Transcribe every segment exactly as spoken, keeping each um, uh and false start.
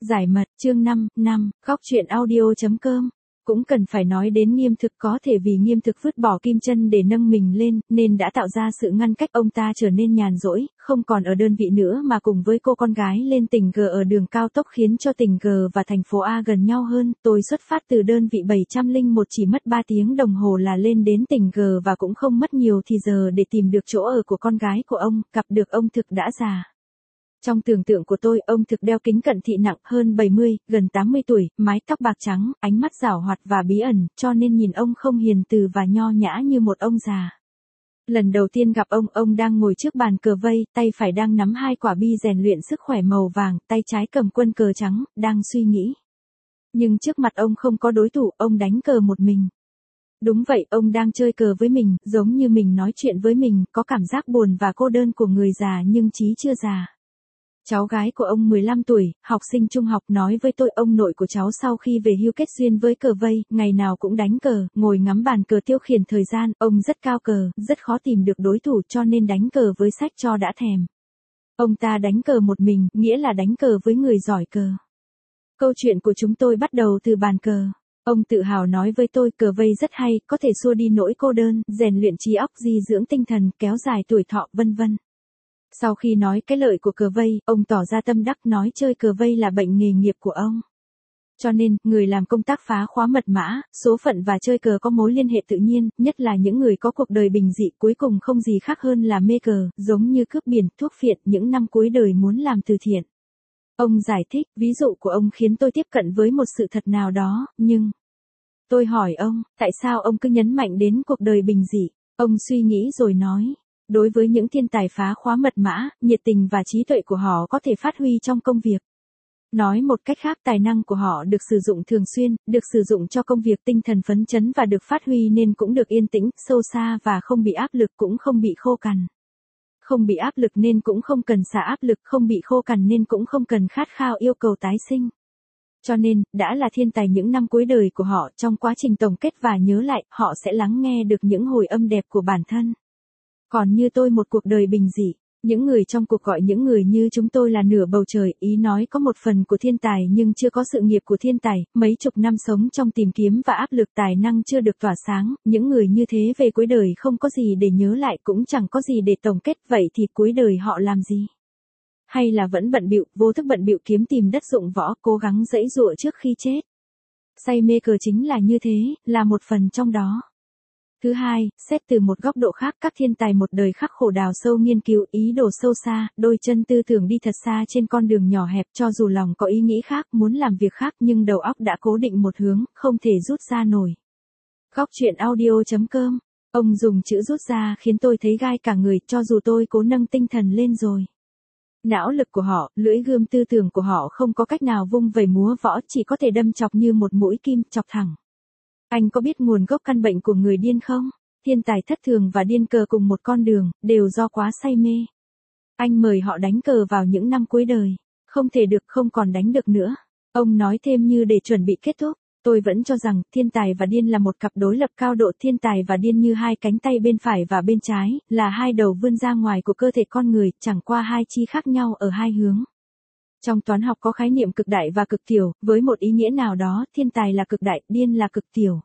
Giải mật, chương năm, năm, góc truyện audio.com. Cũng cần phải nói đến Nghiêm Thực, có thể vì Nghiêm Thực vứt bỏ kim chân để nâng mình lên, nên đã tạo ra sự ngăn cách, ông ta trở nên nhàn rỗi, không còn ở đơn vị nữa mà cùng với cô con gái lên tỉnh G ở đường cao tốc, khiến cho tỉnh G và thành phố A gần nhau hơn. Tôi xuất phát từ đơn vị bảy không một chỉ mất ba tiếng đồng hồ là lên đến tỉnh G, và cũng không mất nhiều thì giờ để tìm được chỗ ở của con gái của ông, gặp được ông Thực đã già. Trong tưởng tượng của tôi, ông Thực đeo kính cận thị nặng, hơn bảy mươi, gần tám mươi tuổi, mái tóc bạc trắng, ánh mắt giảo hoạt và bí ẩn, cho nên nhìn ông không hiền từ và nho nhã như một ông già. Lần đầu tiên gặp ông, ông đang ngồi trước bàn cờ vây, tay phải đang nắm hai quả bi rèn luyện sức khỏe màu vàng, tay trái cầm quân cờ trắng, đang suy nghĩ. Nhưng trước mặt ông không có đối thủ, ông đánh cờ một mình. Đúng vậy, ông đang chơi cờ với mình, giống như mình nói chuyện với mình, có cảm giác buồn và cô đơn của người già nhưng trí chưa già. Cháu gái của ông mười lăm tuổi, học sinh trung học, nói với tôi ông nội của cháu sau khi về hưu kết duyên với cờ vây, ngày nào cũng đánh cờ, ngồi ngắm bàn cờ tiêu khiển thời gian, ông rất cao cờ, rất khó tìm được đối thủ cho nên đánh cờ với sách cho đã thèm. Ông ta đánh cờ một mình, nghĩa là đánh cờ với người giỏi cờ. Câu chuyện của chúng tôi bắt đầu từ bàn cờ. Ông tự hào nói với tôi cờ vây rất hay, có thể xua đi nỗi cô đơn, rèn luyện trí óc, di dưỡng tinh thần, kéo dài tuổi thọ, vân vân. Sau khi nói cái lợi của cờ vây, ông tỏ ra tâm đắc, nói chơi cờ vây là bệnh nghề nghiệp của ông. Cho nên, người làm công tác phá khóa mật mã, số phận và chơi cờ có mối liên hệ tự nhiên, nhất là những người có cuộc đời bình dị, cuối cùng không gì khác hơn là mê cờ, giống như cướp biển, thuốc phiện, những năm cuối đời muốn làm từ thiện. Ông giải thích, ví dụ của ông khiến tôi tiếp cận với một sự thật nào đó, nhưng... Tôi hỏi ông, tại sao ông cứ nhấn mạnh đến cuộc đời bình dị? Ông suy nghĩ rồi nói. Đối với những thiên tài phá khóa mật mã, nhiệt tình và trí tuệ của họ có thể phát huy trong công việc. Nói một cách khác, tài năng của họ được sử dụng thường xuyên, được sử dụng cho công việc, tinh thần phấn chấn và được phát huy nên cũng được yên tĩnh, sâu xa và không bị áp lực, cũng không bị khô cằn. Không bị áp lực nên cũng không cần xả áp lực, không bị khô cằn nên cũng không cần khát khao yêu cầu tái sinh. Cho nên, đã là thiên tài những năm cuối đời của họ, trong quá trình tổng kết và nhớ lại, họ sẽ lắng nghe được những hồi âm đẹp của bản thân. Còn như tôi một cuộc đời bình dị, những người trong cuộc gọi những người như chúng tôi là nửa bầu trời, ý nói có một phần của thiên tài nhưng chưa có sự nghiệp của thiên tài, mấy chục năm sống trong tìm kiếm và áp lực, tài năng chưa được tỏa sáng, những người như thế về cuối đời không có gì để nhớ lại, cũng chẳng có gì để tổng kết, vậy thì cuối đời họ làm gì? Hay là vẫn bận bịu, vô thức bận bịu kiếm tìm đất dụng võ, cố gắng giãy giụa trước khi chết? Say mê cờ chính là như thế, là một phần trong đó. Thứ hai, xét từ một góc độ khác, các thiên tài một đời khắc khổ đào sâu nghiên cứu, ý đồ sâu xa, đôi chân tư tưởng đi thật xa trên con đường nhỏ hẹp, cho dù lòng có ý nghĩ khác, muốn làm việc khác nhưng đầu óc đã cố định một hướng, không thể rút ra nổi. Góc truyện audio.com. Ông dùng chữ rút ra khiến tôi thấy gai cả người, cho dù tôi cố nâng tinh thần lên rồi. Não lực của họ, lưỡi gươm tư tưởng của họ không có cách nào vung vẩy múa võ, chỉ có thể đâm chọc như một mũi kim, chọc thẳng. Anh có biết nguồn gốc căn bệnh của người điên không? Thiên tài thất thường và điên cờ cùng một con đường, đều do quá say mê. Anh mời họ đánh cờ vào những năm cuối đời. Không thể được, không còn đánh được nữa. Ông nói thêm như để chuẩn bị kết thúc. Tôi vẫn cho rằng, thiên tài và điên là một cặp đối lập cao độ, thiên tài và điên như hai cánh tay bên phải và bên trái, là hai đầu vươn ra ngoài của cơ thể con người, chẳng qua hai chi khác nhau ở hai hướng. Trong toán học có khái niệm cực đại và cực tiểu, với một ý nghĩa nào đó, thiên tài là cực đại, điên là cực tiểu.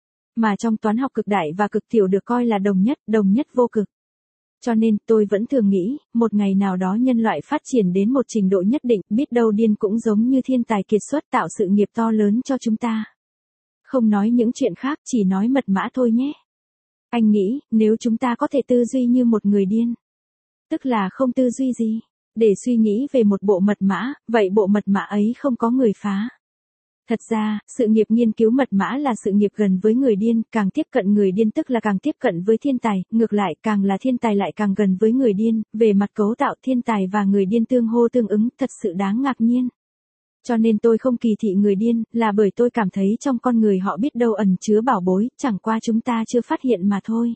Mà trong toán học cực đại và cực tiểu được coi là đồng nhất, đồng nhất vô cực. Cho nên, tôi vẫn thường nghĩ, một ngày nào đó nhân loại phát triển đến một trình độ nhất định, biết đâu điên cũng giống như thiên tài kiệt xuất, tạo sự nghiệp to lớn cho chúng ta. Không nói những chuyện khác, chỉ nói mật mã thôi nhé. Anh nghĩ, nếu chúng ta có thể tư duy như một người điên, tức là không tư duy gì, để suy nghĩ về một bộ mật mã, vậy bộ mật mã ấy không có người phá. Thật ra, sự nghiệp nghiên cứu mật mã là sự nghiệp gần với người điên, càng tiếp cận người điên tức là càng tiếp cận với thiên tài, ngược lại, càng là thiên tài lại càng gần với người điên, về mặt cấu tạo thiên tài và người điên tương hô tương ứng, thật sự đáng ngạc nhiên. Cho nên tôi không kỳ thị người điên, là bởi tôi cảm thấy trong con người họ biết đâu ẩn chứa bảo bối, chẳng qua chúng ta chưa phát hiện mà thôi.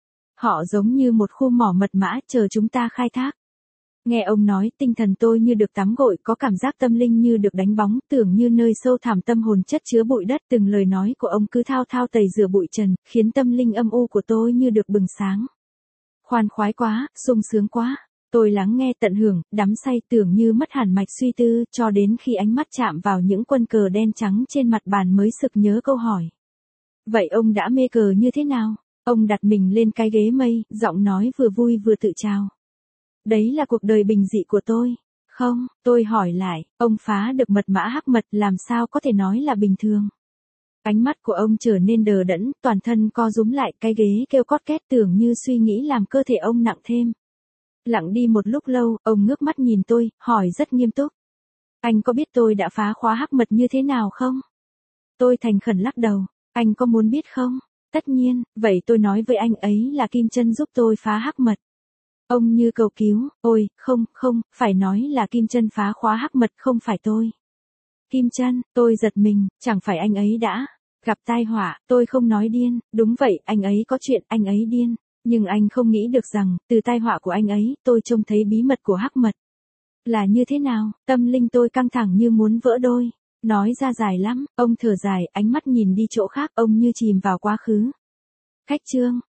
Họ giống như một khu mỏ mật mã, chờ chúng ta khai thác. Nghe ông nói, tinh thần tôi như được tắm gội, có cảm giác tâm linh như được đánh bóng, tưởng như nơi sâu thẳm tâm hồn chất chứa bụi đất, từng lời nói của ông cứ thao thao tẩy rửa bụi trần, khiến tâm linh âm u của tôi như được bừng sáng. Khoan khoái quá, sung sướng quá. Tôi lắng nghe tận hưởng, đắm say tưởng như mất hẳn mạch suy tư, cho đến khi ánh mắt chạm vào những quân cờ đen trắng trên mặt bàn mới sực nhớ câu hỏi. Vậy ông đã mê cờ như thế nào? Ông đặt mình lên cái ghế mây, giọng nói vừa vui vừa tự trào. Đấy là cuộc đời bình dị của tôi. Không, tôi hỏi lại, ông phá được mật mã hắc mật làm sao có thể nói là bình thường. Ánh mắt của ông trở nên đờ đẫn, toàn thân co rúm lại, cái ghế kêu cót két tưởng như suy nghĩ làm cơ thể ông nặng thêm. Lặng đi một lúc lâu, ông ngước mắt nhìn tôi, hỏi rất nghiêm túc. Anh có biết tôi đã phá khóa hắc mật như thế nào không? Tôi thành khẩn lắc đầu. Anh có muốn biết không? Tất nhiên, vậy tôi nói với anh ấy là Kim Chân giúp tôi phá hắc mật. Ông như cầu cứu, ôi, không, không, phải nói là Kim Chân phá khóa hắc mật không phải tôi. Kim Chân, tôi giật mình, chẳng phải anh ấy đã gặp tai họa, tôi không nói điên, đúng vậy, anh ấy có chuyện, anh ấy điên. Nhưng anh không nghĩ được rằng, từ tai họa của anh ấy, tôi trông thấy bí mật của hắc mật. Là như thế nào? Tâm linh tôi căng thẳng như muốn vỡ đôi. Nói ra dài lắm, ông thở dài, ánh mắt nhìn đi chỗ khác, ông như chìm vào quá khứ. Khách trương,